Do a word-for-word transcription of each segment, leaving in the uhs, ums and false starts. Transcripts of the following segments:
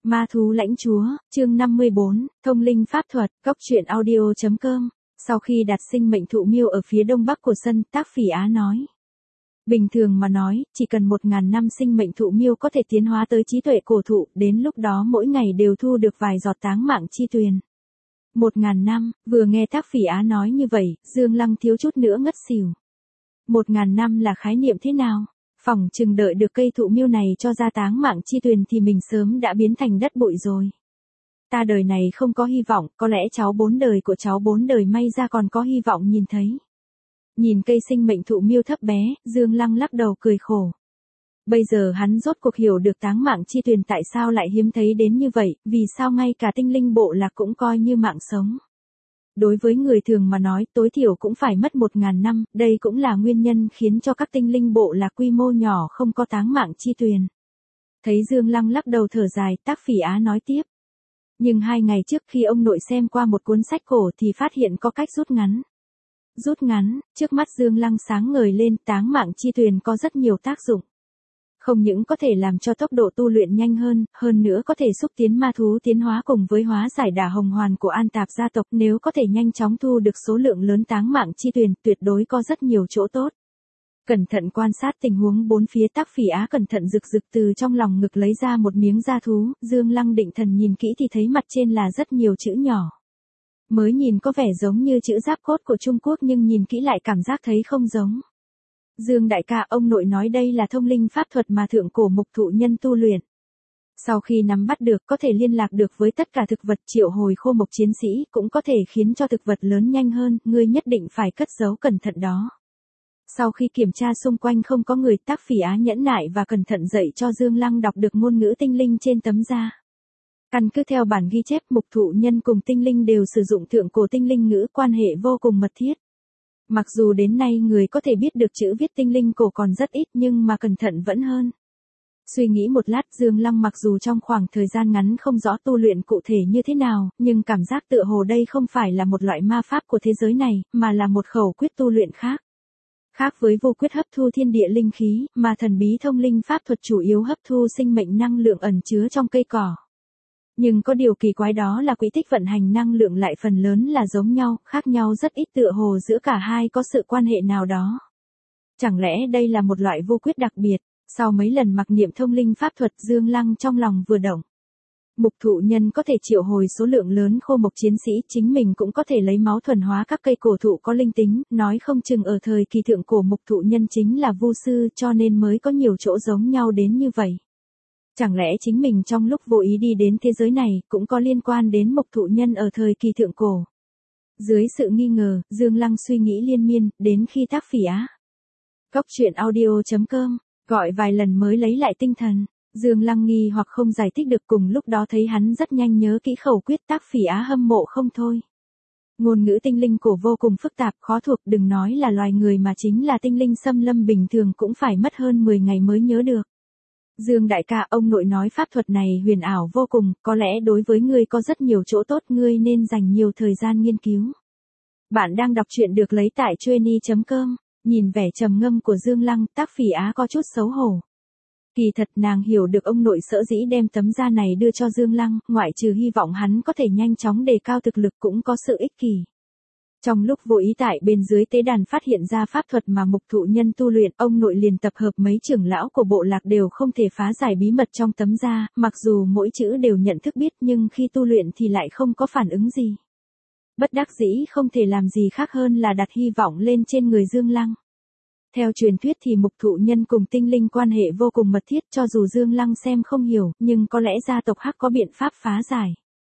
Ma thú lãnh chúa, chương năm mươi bốn, thông linh pháp thuật, góc truyện audio chấm com. Sau khi đặt sinh mệnh thụ miêu ở phía đông bắc của sân, Tác Phỉ Á nói. Bình thường mà nói, chỉ cần một ngàn năm sinh mệnh thụ miêu có thể tiến hóa tới trí tuệ cổ thụ, đến lúc đó mỗi ngày đều thu được vài giọt táng mạng chi tuyền. Một ngàn năm, vừa nghe Tác Phỉ Á nói như vậy, Dương Lăng thiếu chút nữa ngất xỉu. Một ngàn năm là khái niệm thế nào? Phỏng chừng đợi được cây thụ miêu này cho ra táng mạng chi tuyền thì mình sớm đã biến thành đất bụi rồi. Ta đời này không có hy vọng, có lẽ cháu bốn đời của cháu bốn đời may ra còn có hy vọng nhìn thấy. Nhìn cây sinh mệnh thụ miêu thấp bé, Dương Lăng lắc đầu cười khổ. Bây giờ hắn rốt cuộc hiểu được táng mạng chi tuyền tại sao lại hiếm thấy đến như vậy, vì sao ngay cả tinh linh bộ lạc cũng coi như mạng sống. Đối với người thường mà nói, tối thiểu cũng phải mất một ngàn năm, đây cũng là nguyên nhân khiến cho các tinh linh bộ lạc quy mô nhỏ không có táng mạng chi tuyền. Thấy Dương Lăng lắc đầu thở dài, Tác Phỉ Á nói tiếp. Nhưng hai ngày trước khi ông nội xem qua một cuốn sách cổ thì phát hiện có cách rút ngắn. Rút ngắn, trước mắt Dương Lăng sáng ngời lên, táng mạng chi tuyền có rất nhiều tác dụng. Không những có thể làm cho tốc độ tu luyện nhanh hơn, hơn nữa có thể xúc tiến ma thú tiến hóa cùng với hóa giải đả hồng hoàn của An Tạp gia tộc, nếu có thể nhanh chóng thu được số lượng lớn táng mạng chi tuyền, tuyệt đối có rất nhiều chỗ tốt. Cẩn thận quan sát tình huống bốn phía, Tác Phỉ Á cẩn thận rực rực từ trong lòng ngực lấy ra một miếng da thú, Dương Lăng định thần nhìn kỹ thì thấy mặt trên là rất nhiều chữ nhỏ. Mới nhìn có vẻ giống như chữ giáp cốt của Trung Quốc nhưng nhìn kỹ lại cảm giác thấy không giống. Dương đại ca, ông nội nói đây là thông linh pháp thuật mà thượng cổ mục thụ nhân tu luyện. Sau khi nắm bắt được có thể liên lạc được với tất cả thực vật, triệu hồi khô mộc chiến sĩ, cũng có thể khiến cho thực vật lớn nhanh hơn, ngươi nhất định phải cất giấu cẩn thận đó. Sau khi kiểm tra xung quanh không có người, Tác Phỉ Á nhẫn nại và cẩn thận dạy cho Dương Lăng đọc được ngôn ngữ tinh linh trên tấm da. Căn cứ theo bản ghi chép, mục thụ nhân cùng tinh linh đều sử dụng thượng cổ tinh linh ngữ, quan hệ vô cùng mật thiết. Mặc dù đến nay người có thể biết được chữ viết tinh linh cổ còn rất ít nhưng mà cẩn thận vẫn hơn. Suy nghĩ một lát, Dương Lăng mặc dù trong khoảng thời gian ngắn không rõ tu luyện cụ thể như thế nào, nhưng cảm giác tựa hồ đây không phải là một loại ma pháp của thế giới này, mà là một khẩu quyết tu luyện khác. Khác với vô quyết hấp thu thiên địa linh khí, mà thần bí thông linh pháp thuật chủ yếu hấp thu sinh mệnh năng lượng ẩn chứa trong cây cỏ. Nhưng có điều kỳ quái đó là quỹ tích vận hành năng lượng lại phần lớn là giống nhau, khác nhau rất ít, tựa hồ giữa cả hai có sự quan hệ nào đó. Chẳng lẽ đây là một loại vô quyết đặc biệt? Sau mấy lần mặc niệm thông linh pháp thuật, Dương Lăng trong lòng vừa động. Mục thụ nhân có thể triệu hồi số lượng lớn khô mộc chiến sĩ, chính mình cũng có thể lấy máu thuần hóa các cây cổ thụ có linh tính, nói không chừng ở thời kỳ thượng cổ mục thụ nhân chính là vu sư cho nên mới có nhiều chỗ giống nhau đến như vậy. Chẳng lẽ chính mình trong lúc vô ý đi đến thế giới này cũng có liên quan đến mục thụ nhân ở thời kỳ thượng cổ? Dưới sự nghi ngờ, Dương Lăng suy nghĩ liên miên, đến khi Tác Phỉ Á. Góc truyện audio chấm com, gọi vài lần mới lấy lại tinh thần. Dương Lăng nghi hoặc không giải thích được, cùng lúc đó thấy hắn rất nhanh nhớ kỹ khẩu quyết, Tác Phỉ Á hâm mộ không thôi. Ngôn ngữ tinh linh cổ vô cùng phức tạp, khó thuộc, đừng nói là loài người mà chính là tinh linh xâm lâm bình thường cũng phải mất hơn mười ngày mới nhớ được. Dương đại ca, ông nội nói pháp thuật này huyền ảo vô cùng, có lẽ đối với ngươi có rất nhiều chỗ tốt, ngươi nên dành nhiều thời gian nghiên cứu. Bạn đang đọc truyện được lấy tại chueny chấm com, nhìn vẻ trầm ngâm của Dương Lăng, Tác Phỉ Á có chút xấu hổ. Kỳ thật nàng hiểu được ông nội sở dĩ đem tấm da này đưa cho Dương Lăng, ngoại trừ hy vọng hắn có thể nhanh chóng đề cao thực lực cũng có sự ích kỷ. Trong lúc vô ý tại bên dưới tế đàn phát hiện ra pháp thuật mà mục thụ nhân tu luyện, ông nội liền tập hợp mấy trưởng lão của bộ lạc đều không thể phá giải bí mật trong tấm da, mặc dù mỗi chữ đều nhận thức biết nhưng khi tu luyện thì lại không có phản ứng gì. Bất đắc dĩ không thể làm gì khác hơn là đặt hy vọng lên trên người Dương Lăng. Theo truyền thuyết thì mục thụ nhân cùng tinh linh quan hệ vô cùng mật thiết, cho dù Dương Lăng xem không hiểu, nhưng có lẽ gia tộc Hắc có biện pháp phá giải.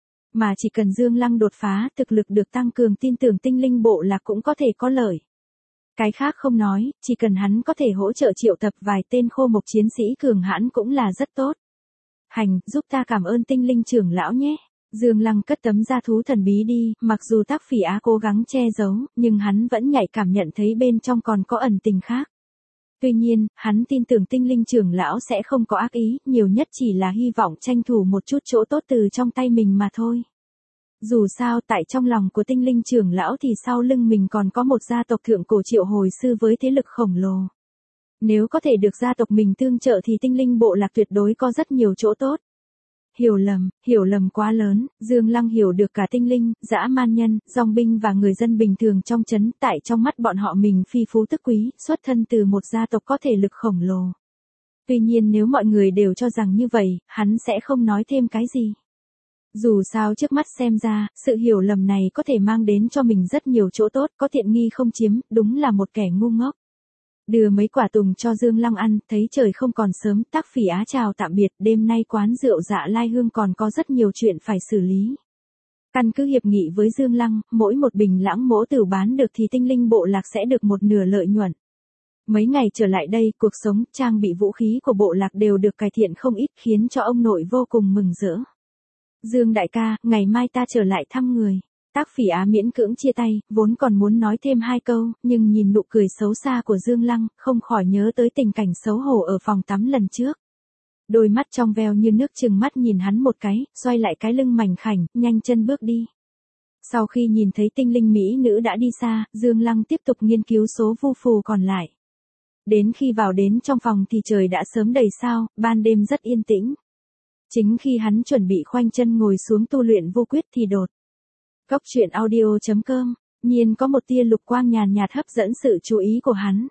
Mà chỉ cần Dương Lăng đột phá, thực lực được tăng cường, tin tưởng tinh linh bộ lạc cũng có thể có lợi. Cái khác không nói, chỉ cần hắn có thể hỗ trợ triệu tập vài tên khô mộc chiến sĩ cường hãn cũng là rất tốt. Hành, giúp ta cảm ơn tinh linh trưởng lão nhé. Dương Lăng cất tấm da thú thần bí đi, mặc dù Tác Phỉ Á cố gắng che giấu, nhưng hắn vẫn nhạy cảm nhận thấy bên trong còn có ẩn tình khác. Tuy nhiên, hắn tin tưởng tinh linh trưởng lão sẽ không có ác ý, nhiều nhất chỉ là hy vọng tranh thủ một chút chỗ tốt từ trong tay mình mà thôi. Dù sao tại trong lòng của tinh linh trưởng lão thì sau lưng mình còn có một gia tộc thượng cổ triệu hồi sư với thế lực khổng lồ. Nếu có thể được gia tộc mình tương trợ thì tinh linh bộ lạc tuyệt đối có rất nhiều chỗ tốt. hiểu lầm, hiểu lầm quá lớn, Dương Lăng hiểu được cả tinh linh, dã man nhân, dòng binh và người dân bình thường trong trấn, tại trong mắt bọn họ mình phi phú tức quý, xuất thân từ một gia tộc có thể lực khổng lồ. Tuy nhiên nếu mọi người đều cho rằng như vậy, hắn sẽ không nói thêm cái gì. Dù sao trước mắt xem ra, sự hiểu lầm này có thể mang đến cho mình rất nhiều chỗ tốt, có tiện nghi không chiếm, đúng là một kẻ ngu ngốc. Đưa mấy quả tùng cho Dương Lăng ăn, thấy trời không còn sớm, Tác Phỉ Á chào tạm biệt, đêm nay quán rượu Dạ Lai Hương còn có rất nhiều chuyện phải xử lý. Căn cứ hiệp nghị với Dương Lăng, mỗi một bình lãng mỗ tử bán được thì tinh linh bộ lạc sẽ được một nửa lợi nhuận. Mấy ngày trở lại đây, cuộc sống, trang bị vũ khí của bộ lạc đều được cải thiện không ít, khiến cho ông nội vô cùng mừng rỡ. Dương đại ca, ngày mai ta trở lại thăm người. Tác Phỉ Á miễn cưỡng chia tay, vốn còn muốn nói thêm hai câu, nhưng nhìn nụ cười xấu xa của Dương Lăng, không khỏi nhớ tới tình cảnh xấu hổ ở phòng tắm lần trước. Đôi mắt trong veo như nước chừng mắt nhìn hắn một cái, xoay lại cái lưng mảnh khảnh, nhanh chân bước đi. Sau khi nhìn thấy tinh linh mỹ nữ đã đi xa, Dương Lăng tiếp tục nghiên cứu số vu phù còn lại. Đến khi vào đến trong phòng thì trời đã sớm đầy sao, ban đêm rất yên tĩnh. Chính khi hắn chuẩn bị khoanh chân ngồi xuống tu luyện vô quyết thì đột. Cốc truyện audio chấm com, nhiên có một tia lục quang nhàn nhạt hấp dẫn sự chú ý của hắn.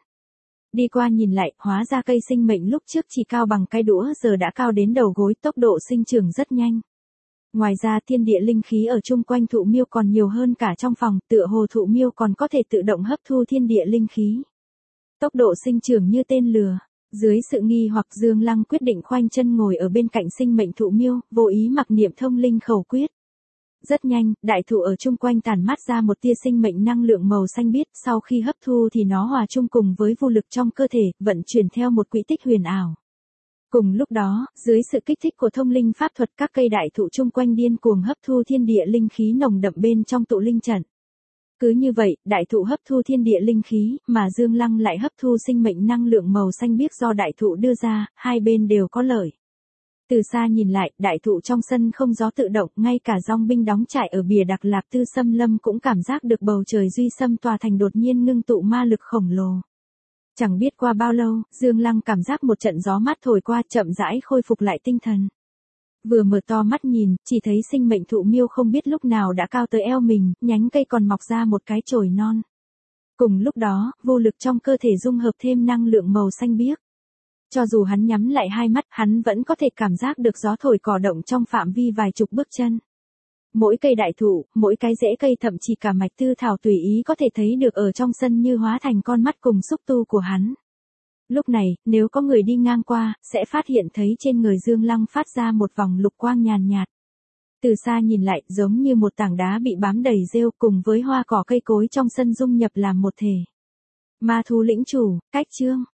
Đi qua nhìn lại, hóa ra cây sinh mệnh lúc trước chỉ cao bằng cái đũa giờ đã cao đến đầu gối, tốc độ sinh trưởng rất nhanh. Ngoài ra thiên địa linh khí ở chung quanh thụ miêu còn nhiều hơn cả trong phòng, tựa hồ thụ miêu còn có thể tự động hấp thu thiên địa linh khí. Tốc độ sinh trưởng như tên lừa. Dưới sự nghi hoặc Dương Lăng quyết định khoanh chân ngồi ở bên cạnh sinh mệnh thụ miêu, vô ý mặc niệm thông linh khẩu quyết. Rất nhanh, đại thụ ở chung quanh tản mát ra một tia sinh mệnh năng lượng màu xanh biếc, sau khi hấp thu thì nó hòa chung cùng với vô lực trong cơ thể, vận chuyển theo một quỹ tích huyền ảo. Cùng lúc đó, dưới sự kích thích của thông linh pháp thuật, các cây đại thụ chung quanh điên cuồng hấp thu thiên địa linh khí nồng đậm bên trong tụ linh trận. Cứ như vậy, đại thụ hấp thu thiên địa linh khí, mà Dương Lăng lại hấp thu sinh mệnh năng lượng màu xanh biếc do đại thụ đưa ra, hai bên đều có lợi. Từ xa nhìn lại, đại thụ trong sân không gió tự động, ngay cả dòng binh đóng trại ở bìa Đặc Lạp Tư Xâm Lâm cũng cảm giác được bầu trời duy xâm tòa thành đột nhiên ngưng tụ ma lực khổng lồ. Chẳng biết qua bao lâu, Dương Lăng cảm giác một trận gió mát thổi qua, chậm rãi khôi phục lại tinh thần. Vừa mở to mắt nhìn, chỉ thấy sinh mệnh thụ miêu không biết lúc nào đã cao tới eo mình, nhánh cây còn mọc ra một cái chồi non. Cùng lúc đó, vô lực trong cơ thể dung hợp thêm năng lượng màu xanh biếc. Cho dù hắn nhắm lại hai mắt, hắn vẫn có thể cảm giác được gió thổi cỏ động trong phạm vi vài chục bước chân. Mỗi cây đại thụ, mỗi cái rễ cây, thậm chí cả mạch tư thảo tùy ý có thể thấy được ở trong sân như hóa thành con mắt cùng xúc tu của hắn. Lúc này, nếu có người đi ngang qua, sẽ phát hiện thấy trên người Dương Lăng phát ra một vòng lục quang nhàn nhạt. Từ xa nhìn lại, giống như một tảng đá bị bám đầy rêu cùng với hoa cỏ cây cối trong sân dung nhập làm một thể. Ma thú lĩnh chủ, cách chương.